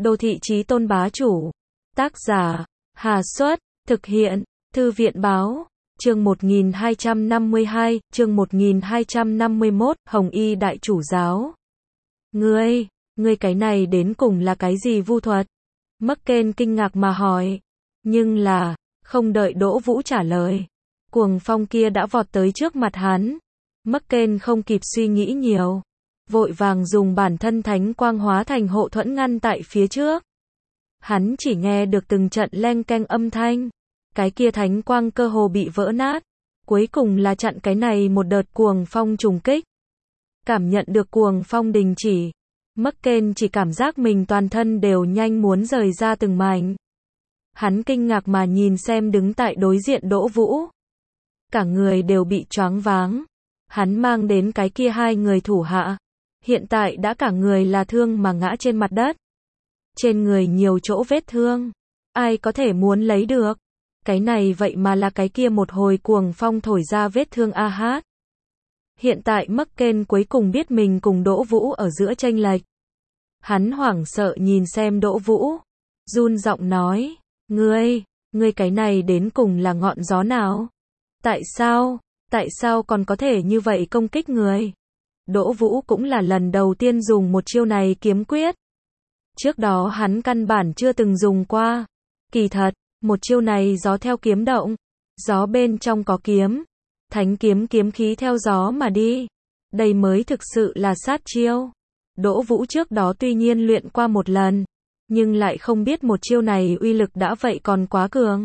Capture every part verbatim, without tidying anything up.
Đô thị chí tôn bá chủ. Tác giả, Hà Xuất, thực hiện, Thư viện báo. Chương một nghìn hai trăm năm mươi hai, chương một nghìn hai trăm năm mươi mốt, Hồng Y Đại Chủ Giáo. Ngươi, ngươi cái này đến cùng là cái gì vu thuật? Merkel kinh ngạc mà hỏi. Nhưng là, không đợi Đỗ Vũ trả lời. Cuồng phong kia đã vọt tới trước mặt hắn. Merkel không kịp suy nghĩ nhiều. Vội vàng dùng bản thân thánh quang hóa thành hộ thuẫn ngăn tại phía trước. Hắn chỉ nghe được từng trận leng keng âm thanh. Cái kia thánh quang cơ hồ bị vỡ nát. Cuối cùng là chặn cái này một đợt cuồng phong trùng kích. Cảm nhận được cuồng phong đình chỉ. Merkel chỉ cảm giác mình toàn thân đều nhanh muốn rời ra từng mảnh. Hắn kinh ngạc mà nhìn xem đứng tại đối diện Đỗ Vũ. Cả người đều bị choáng váng. Hắn mang đến cái kia hai người thủ hạ. Hiện tại đã cả người là thương mà ngã trên mặt đất. Trên người nhiều chỗ vết thương. Ai có thể muốn lấy được. Cái này vậy mà là cái kia một hồi cuồng phong thổi ra vết thương a hát. Hiện tại Merkel cuối cùng biết mình cùng Đỗ Vũ ở giữa chênh lệch. Hắn hoảng sợ nhìn xem Đỗ Vũ. Run giọng nói. Ngươi, ngươi cái này đến cùng là ngọn gió nào? Tại sao, tại sao còn có thể như vậy công kích người? Đỗ Vũ cũng là lần đầu tiên dùng một chiêu này kiếm quyết. Trước đó hắn căn bản chưa từng dùng qua. Kỳ thật, một chiêu này gió theo kiếm động. Gió bên trong có kiếm. Thánh kiếm kiếm khí theo gió mà đi. Đây mới thực sự là sát chiêu. Đỗ Vũ trước đó tuy nhiên luyện qua một lần. Nhưng lại không biết một chiêu này uy lực đã vậy còn quá cường.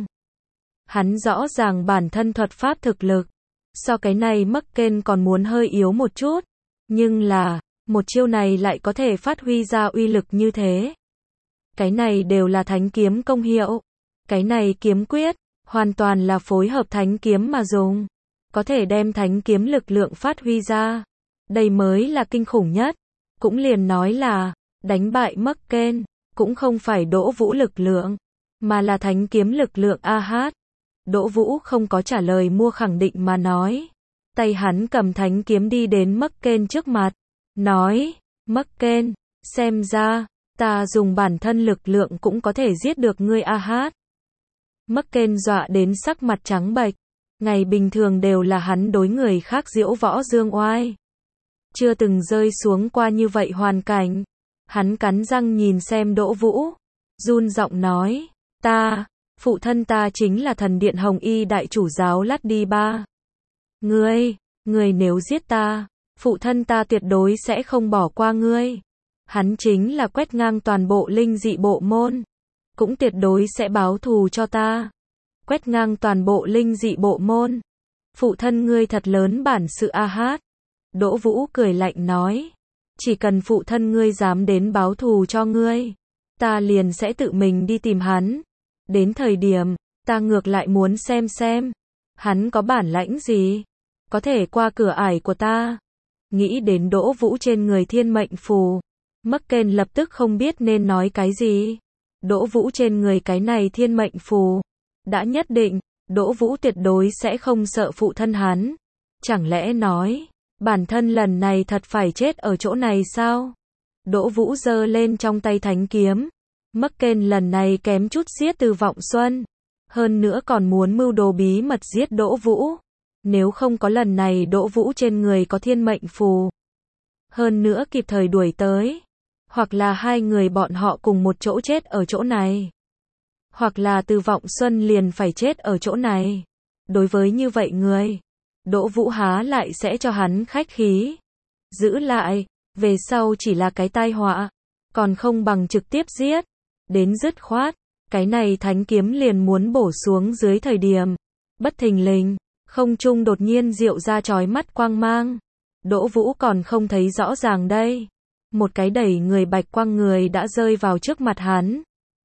Hắn rõ ràng bản thân thuật pháp thực lực. So cái này Merkel còn muốn hơi yếu một chút. Nhưng là, một chiêu này lại có thể phát huy ra uy lực như thế. Cái này đều là thánh kiếm công hiệu. Cái này kiếm quyết, hoàn toàn là phối hợp thánh kiếm mà dùng. Có thể đem thánh kiếm lực lượng phát huy ra. Đây mới là kinh khủng nhất. Cũng liền nói là, đánh bại Merkel, cũng không phải Đỗ Vũ lực lượng, mà là thánh kiếm lực lượng a hát. Đỗ Vũ không có trả lời mua khẳng định mà nói. Tay hắn cầm thánh kiếm đi đến Merkel trước mặt. Nói, Merkel, xem ra, ta dùng bản thân lực lượng cũng có thể giết được ngươi a hát. Merkel dọa đến sắc mặt trắng bệch. Ngày bình thường đều là hắn đối người khác diễu võ dương oai. Chưa từng rơi xuống qua như vậy hoàn cảnh. Hắn cắn răng nhìn xem Đỗ Vũ. Run giọng nói, ta, phụ thân ta chính là thần điện Hồng Y Đại Chủ Giáo Lát Đi Ba. Ngươi, ngươi nếu giết ta, phụ thân ta tuyệt đối sẽ không bỏ qua ngươi. Hắn chính là quét ngang toàn bộ linh dị bộ môn. Cũng tuyệt đối sẽ báo thù cho ta. Quét ngang toàn bộ linh dị bộ môn. Phụ thân ngươi thật lớn bản sự a hát. Đỗ Vũ cười lạnh nói. Chỉ cần phụ thân ngươi dám đến báo thù cho ngươi, ta liền sẽ tự mình đi tìm hắn. Đến thời điểm, ta ngược lại muốn xem xem, hắn có bản lãnh gì, có thể qua cửa ải của ta. Nghĩ đến Đỗ Vũ trên người thiên mệnh phù, Merkel lập tức không biết nên nói cái gì. Đỗ Vũ trên người cái này thiên mệnh phù, đã nhất định, Đỗ Vũ tuyệt đối sẽ không sợ phụ thân hắn. Chẳng lẽ nói, bản thân lần này thật phải chết ở chỗ này sao? Đỗ Vũ giơ lên trong tay thánh kiếm. Merkel lần này kém chút giết Từ Vọng Xuân. Hơn nữa còn muốn mưu đồ bí mật giết Đỗ Vũ. Nếu không có lần này Đỗ Vũ trên người có thiên mệnh phù. Hơn nữa kịp thời đuổi tới. Hoặc là hai người bọn họ cùng một chỗ chết ở chỗ này. Hoặc là Từ Vọng Xuân liền phải chết ở chỗ này. Đối với như vậy người, Đỗ Vũ há lại sẽ cho hắn khách khí. Giữ lại, về sau chỉ là cái tai họa. Còn không bằng trực tiếp giết. Đến dứt khoát, cái này thánh kiếm liền muốn bổ xuống dưới thời điểm. Bất thình lình, không trung đột nhiên diệu ra chói mắt quang mang. Đỗ Vũ còn không thấy rõ ràng đây. Một cái đẩy người bạch quang người đã rơi vào trước mặt hắn.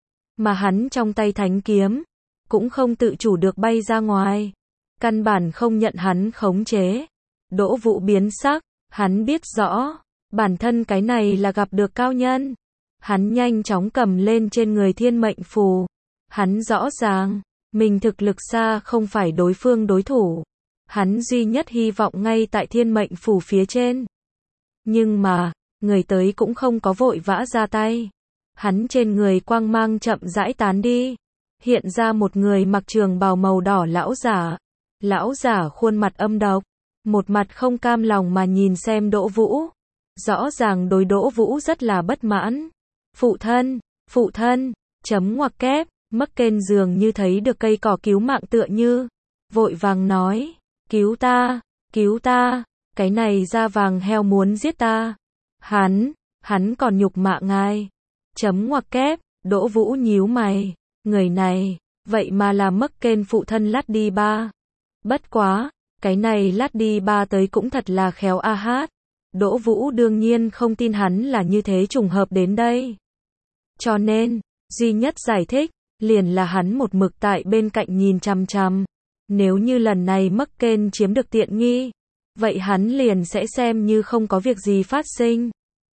Mà hắn trong tay thánh kiếm, cũng không tự chủ được bay ra ngoài. Căn bản không nhận hắn khống chế. Đỗ Vũ biến sắc, hắn biết rõ, bản thân cái này là gặp được cao nhân. Hắn nhanh chóng cầm lên trên người thiên mệnh phù. Hắn rõ ràng, mình thực lực xa không phải đối phương đối thủ. Hắn duy nhất hy vọng ngay tại thiên mệnh phù phía trên. Nhưng mà, người tới cũng không có vội vã ra tay. hắn trên người quang mang chậm rãi tán đi. Hiện ra một người mặc trường bào màu đỏ lão giả. Lão giả khuôn mặt âm độc, một mặt không cam lòng mà nhìn xem Đỗ Vũ. Rõ ràng đối Đỗ Vũ rất là bất mãn. Phụ thân, phụ thân, chấm ngoặc kép, Mắc Kên dường như thấy được cây cỏ cứu mạng tựa như. Vội vàng nói, cứu ta, cứu ta, cái này da vàng heo muốn giết ta. Hắn, hắn còn nhục mạ ngài. Chấm ngoặc kép, Đỗ Vũ nhíu mày, người này, vậy mà là Mắc Kên phụ thân Lát Đi Ba. Bất quá, cái này Lát Đi Ba tới cũng thật là khéo a hát. Đỗ Vũ đương nhiên không tin hắn là như thế trùng hợp đến đây. Cho nên, duy nhất giải thích, liền là hắn một mực tại bên cạnh nhìn chằm chằm. Nếu như lần này Mắc Kên chiếm được tiện nghi, vậy hắn liền sẽ xem như không có việc gì phát sinh.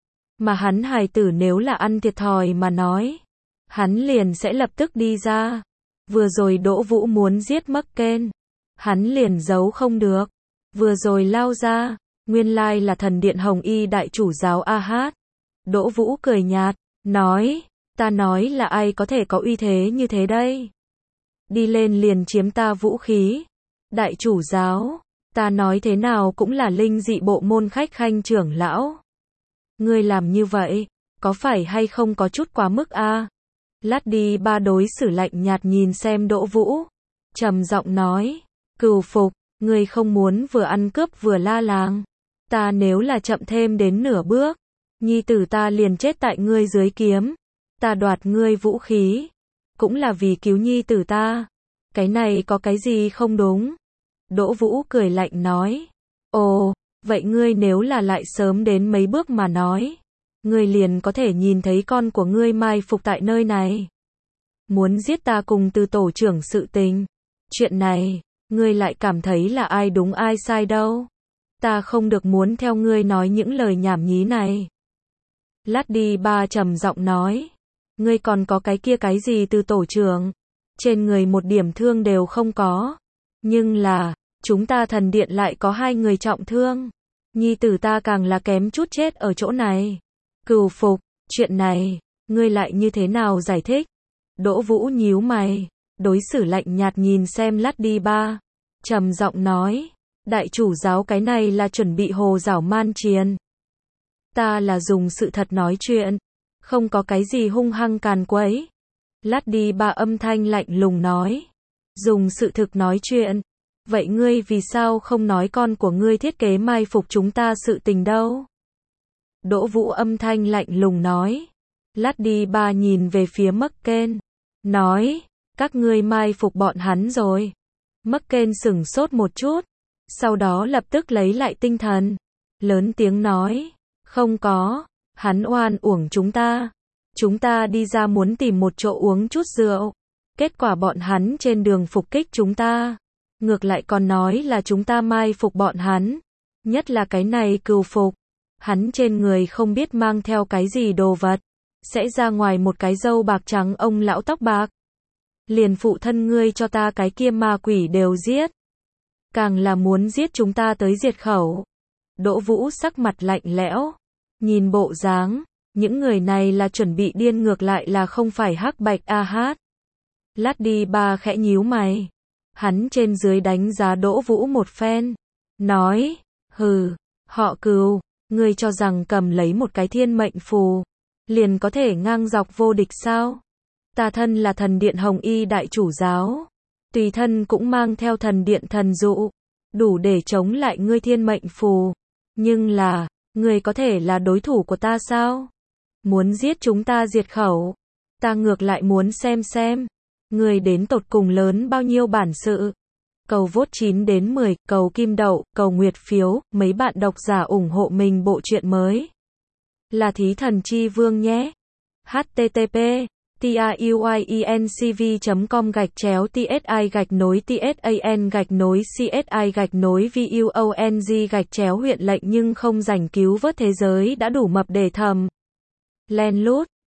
Mà hắn hài tử nếu là ăn thiệt thòi mà nói, hắn liền sẽ lập tức đi ra. Vừa rồi Đỗ Vũ muốn giết Mắc Kên, hắn liền giấu không được. Vừa rồi lao ra, nguyên lai là thần điện Hồng Y đại chủ giáo a hát. Đỗ Vũ cười nhạt, nói, ta nói là ai có thể có uy thế như thế đây? Đi lên liền chiếm ta vũ khí. Đại chủ giáo, ta nói thế nào cũng là linh dị bộ môn khách khanh trưởng lão. Ngươi làm như vậy, có phải hay không có chút quá mức a? Lát Đi Ba đối xử lạnh nhạt nhìn xem Đỗ Vũ, trầm giọng nói, cừu phục, ngươi không muốn vừa ăn cướp vừa la làng. Ta nếu là chậm thêm đến nửa bước, nhi tử ta liền chết tại ngươi dưới kiếm. Ta đoạt ngươi vũ khí, cũng là vì cứu nhi tử ta. Cái này có cái gì không đúng? Đỗ Vũ cười lạnh nói, ồ, vậy ngươi nếu là lại sớm đến mấy bước mà nói, ngươi liền có thể nhìn thấy con của ngươi mai phục tại nơi này. Muốn giết ta cùng Từ tổ trưởng sự tình. Chuyện này, ngươi lại cảm thấy là ai đúng ai sai đâu. Ta không được muốn theo ngươi nói những lời nhảm nhí này. Lát Đi Ba trầm giọng nói, ngươi còn có cái kia cái gì Từ tổ trưởng, trên người một điểm thương đều không có. Nhưng là, chúng ta thần điện lại có hai người trọng thương. Nhi tử ta càng là kém chút chết ở chỗ này. Cừu phục, chuyện này, ngươi lại như thế nào giải thích? Đỗ Vũ nhíu mày, đối xử lạnh nhạt nhìn xem Lát Đi Ba, trầm giọng nói, đại chủ giáo cái này là chuẩn bị hồ giảo man triền. Ta là dùng sự thật nói chuyện, không có cái gì hung hăng càn quấy. Lát Đi Ba âm thanh lạnh lùng nói, dùng sự thực nói chuyện. Vậy ngươi vì sao không nói con của ngươi thiết kế mai phục chúng ta sự tình đâu? Đỗ Vũ âm thanh lạnh lùng nói. Lát Đi Ba nhìn về phía Mắc Kên, nói, các ngươi mai phục bọn hắn rồi. Mắc Kên sửng sốt một chút, sau đó lập tức lấy lại tinh thần, lớn tiếng nói, không có, hắn oan uổng chúng ta. Chúng ta đi ra muốn tìm một chỗ uống chút rượu, kết quả bọn hắn trên đường phục kích chúng ta. Ngược lại còn nói là chúng ta mai phục bọn hắn. Nhất là cái này cừu phục, hắn trên người không biết mang theo cái gì đồ vật, sẽ ra ngoài một cái râu bạc trắng ông lão tóc bạc. Liền phụ thân ngươi cho ta cái kia ma quỷ đều giết. Càng là muốn giết chúng ta tới diệt khẩu. Đỗ Vũ sắc mặt lạnh lẽo, nhìn bộ dáng, những người này là chuẩn bị điên ngược lại là không phải hắc bạch a hát. Lát Đi Ba khẽ nhíu mày. Hắn trên dưới đánh giá Đỗ Vũ một phen, nói, hừ, họ Cừu, ngươi cho rằng cầm lấy một cái thiên mệnh phù, liền có thể ngang dọc vô địch sao? Ta thân là thần điện Hồng Y đại chủ giáo, tùy thân cũng mang theo thần điện thần dụ, đủ để chống lại ngươi thiên mệnh phù. Nhưng là, ngươi có thể là đối thủ của ta sao? Muốn giết chúng ta diệt khẩu, ta ngược lại muốn xem xem. Người đến tột cùng lớn bao nhiêu bản sự. Cầu vote chín đến mười, cầu kim đậu, cầu nguyệt phiếu, mấy bạn độc giả ủng hộ mình bộ truyện mới. Là Thí Thần Chi Vương nhé. http tuyencv chấm com gạch chéo tsi gạch nối tsan gạch nối csi gạch nối vuong gạch chéo huyện lệnh nhưng không giành cứu vớt thế giới đã đủ mập để thầm. Len lút.